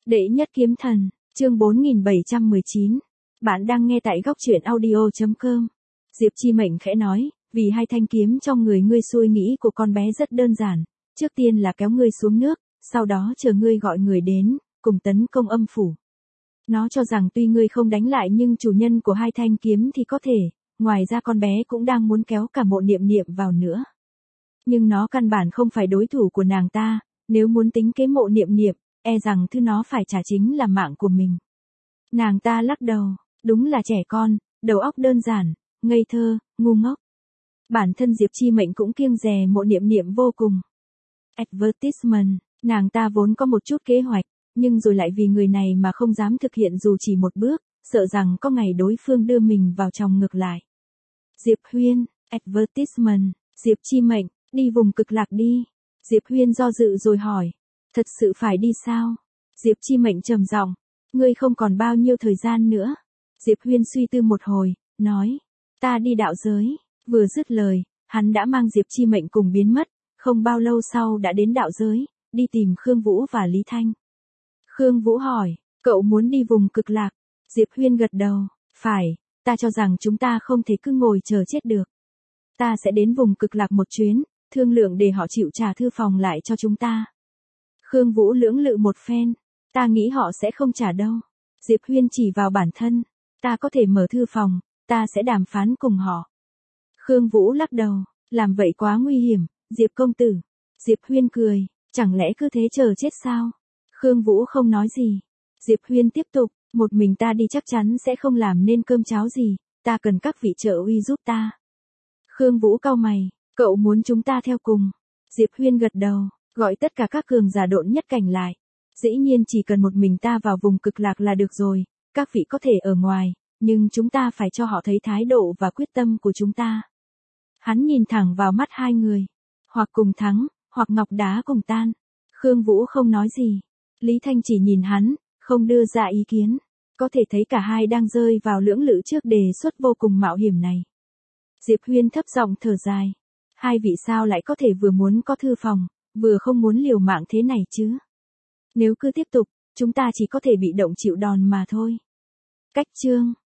Đệ nhất kiếm thần, chương 4719. Bạn đang nghe tại góc truyện audio.com. Diệp Chi Mệnh khẽ nói, vì hai thanh kiếm trong người ngươi, suy nghĩ của con bé rất đơn giản. Trước tiên là kéo ngươi xuống nước, sau đó chờ ngươi gọi người đến, cùng tấn công âm phủ. Nó cho rằng tuy ngươi không đánh lại nhưng chủ nhân của hai thanh kiếm thì có thể, ngoài ra con bé cũng đang muốn kéo cả Mộ Niệm Niệm vào nữa. Nhưng nó căn bản không phải đối thủ của nàng ta, nếu muốn tính kế Mộ Niệm Niệm, e rằng thứ nó phải trả chính là mạng của mình. Nàng ta lắc đầu, đúng là trẻ con, đầu óc đơn giản, ngây thơ, ngu ngốc. Bản thân Diệp Chi Mệnh cũng kiêng dè Mộ Niệm Niệm vô cùng. Advertisement, nàng ta vốn có một chút kế hoạch, nhưng rồi lại vì người này mà không dám thực hiện dù chỉ một bước, sợ rằng có ngày đối phương đưa mình vào trong ngược lại. Diệp Huyên, advertisement, Diệp Chi Mệnh, đi vùng cực lạc đi. Diệp Huyên do dự rồi hỏi, thật sự phải đi sao? Diệp Chi Mệnh trầm giọng, ngươi không còn bao nhiêu thời gian nữa. Diệp Huyên suy tư một hồi, nói, ta đi đạo giới. Vừa dứt lời, hắn đã mang Diệp Chi Mệnh cùng biến mất, không bao lâu sau đã đến đạo giới, đi tìm Khương Vũ và Lý Thanh. Khương Vũ hỏi, cậu muốn đi vùng cực lạc? Diệp Huyên gật đầu, phải, ta cho rằng chúng ta không thể cứ ngồi chờ chết được. Ta sẽ đến vùng cực lạc một chuyến, thương lượng để họ chịu trả thư phòng lại cho chúng ta. Khương Vũ lưỡng lự một phen, ta nghĩ họ sẽ không trả đâu. Diệp Huyên chỉ vào bản thân, ta có thể mở thư phòng, ta sẽ đàm phán cùng họ. Khương Vũ lắc đầu, làm vậy quá nguy hiểm, Diệp công tử. Diệp Huyên cười, chẳng lẽ cứ thế chờ chết sao? Khương Vũ không nói gì. Diệp Huyên tiếp tục, một mình ta đi chắc chắn sẽ không làm nên cơm cháo gì, ta cần các vị trợ uy giúp ta. Khương Vũ cau mày, cậu muốn chúng ta theo cùng? Diệp Huyên gật đầu, gọi tất cả các cường giả độn nhất cảnh lại. Dĩ nhiên chỉ cần một mình ta vào vùng cực lạc là được rồi, các vị có thể ở ngoài, nhưng chúng ta phải cho họ thấy thái độ và quyết tâm của chúng ta. Hắn nhìn thẳng vào mắt hai người, hoặc cùng thắng, hoặc ngọc đá cùng tan. Khương Vũ không nói gì. Lý Thanh chỉ nhìn hắn, không đưa ra ý kiến. Có thể thấy cả hai đang rơi vào lưỡng lự trước đề xuất vô cùng mạo hiểm này. Diệp Huyên thấp giọng thở dài. Hai vị sao lại có thể vừa muốn có thư phòng, vừa không muốn liều mạng thế này chứ? Nếu cứ tiếp tục, chúng ta chỉ có thể bị động chịu đòn mà thôi. Cách chương